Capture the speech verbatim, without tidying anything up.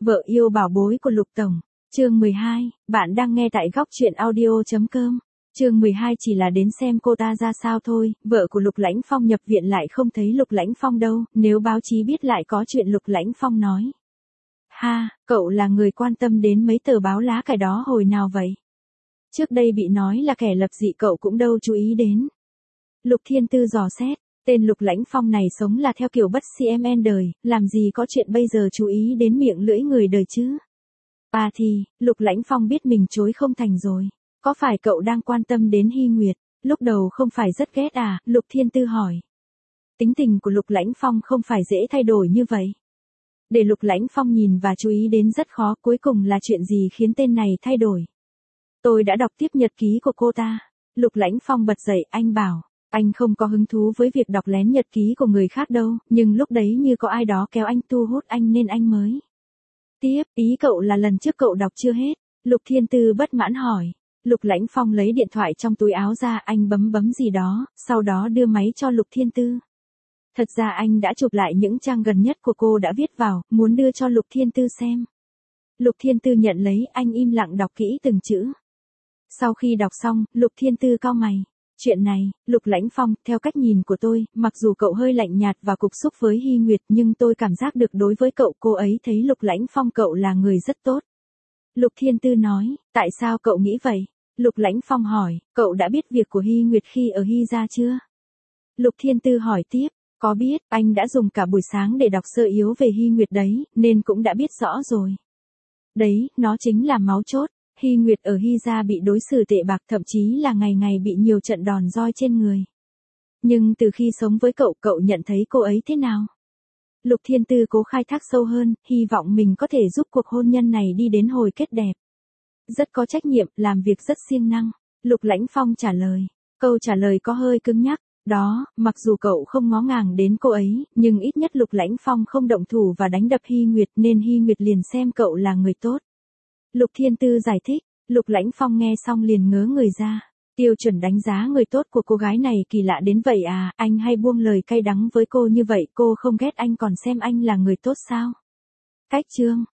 Vợ yêu bảo bối của Lục Tổng. Chương mười hai, bạn đang nghe tại góc truyện audio.com. Chương mười hai chỉ là đến xem cô ta ra sao thôi, vợ của Lục Lãnh Phong nhập viện lại không thấy Lục Lãnh Phong đâu, nếu báo chí biết lại có chuyện Lục Lãnh Phong nói. Ha, cậu là người quan tâm đến mấy tờ báo lá cải đó hồi nào vậy? Trước đây bị nói là kẻ lập dị cậu cũng đâu chú ý đến. Lục Thiên Tư dò xét, tên Lục Lãnh Phong này sống là theo kiểu bất si em en đời, làm gì có chuyện bây giờ chú ý đến miệng lưỡi người đời chứ. À thì, Lục Lãnh Phong biết mình chối không thành rồi. Có phải cậu đang quan tâm đến Hy Nguyệt? Lúc đầu không phải rất ghét à? Lục Thiên Tư hỏi. Tính tình của Lục Lãnh Phong không phải dễ thay đổi như vậy. Để Lục Lãnh Phong nhìn và chú ý đến rất khó, cuối cùng là chuyện gì khiến tên này thay đổi? Tôi đã đọc tiếp nhật ký của cô ta. Lục Lãnh Phong bật dậy, anh bảo, anh không có hứng thú với việc đọc lén nhật ký của người khác đâu, nhưng lúc đấy như có ai đó kéo anh thu hút anh nên anh mới. Tiếp, ý cậu là lần trước cậu đọc chưa hết? Lục Thiên Tư bất mãn hỏi. Lục Lãnh Phong lấy điện thoại trong túi áo ra, anh bấm bấm gì đó, sau đó đưa máy cho Lục Thiên Tư. Thật ra anh đã chụp lại những trang gần nhất của cô đã viết vào, muốn đưa cho Lục Thiên Tư xem. Lục Thiên Tư nhận lấy, anh im lặng đọc kỹ từng chữ. Sau khi đọc xong, Lục Thiên Tư cau mày. Chuyện này, Lục Lãnh Phong, theo cách nhìn của tôi, mặc dù cậu hơi lạnh nhạt và cục xúc với Hy Nguyệt nhưng tôi cảm giác được đối với cậu cô ấy thấy Lục Lãnh Phong cậu là người rất tốt. Lục Thiên Tư nói, tại sao cậu nghĩ vậy? Lục Lãnh Phong hỏi, cậu đã biết việc của Hy Nguyệt khi ở Hy gia chưa? Lục Thiên Tư hỏi tiếp, có biết, anh đã dùng cả buổi sáng để đọc sơ yếu về Hy Nguyệt đấy, nên cũng đã biết rõ rồi. Đấy, nó chính là máu chốt. Hy Nguyệt ở Hy gia bị đối xử tệ bạc, thậm chí là ngày ngày bị nhiều trận đòn roi trên người. Nhưng từ khi sống với cậu, cậu nhận thấy cô ấy thế nào? Lục Thiên Tư cố khai thác sâu hơn, hy vọng mình có thể giúp cuộc hôn nhân này đi đến hồi kết đẹp. Rất có trách nhiệm, làm việc rất siêng năng. Lục Lãnh Phong trả lời. Câu trả lời có hơi cứng nhắc. Đó, mặc dù cậu không ngó ngàng đến cô ấy, nhưng ít nhất Lục Lãnh Phong không động thủ và đánh đập Hy Nguyệt nên Hy Nguyệt liền xem cậu là người tốt. Lục Thiên Tư giải thích. Lục Lãnh Phong nghe xong liền ngớ người ra. Tiêu chuẩn đánh giá người tốt của cô gái này kỳ lạ đến vậy à, anh hay buông lời cay đắng với cô như vậy, cô không ghét anh còn xem anh là người tốt sao? Cách chương.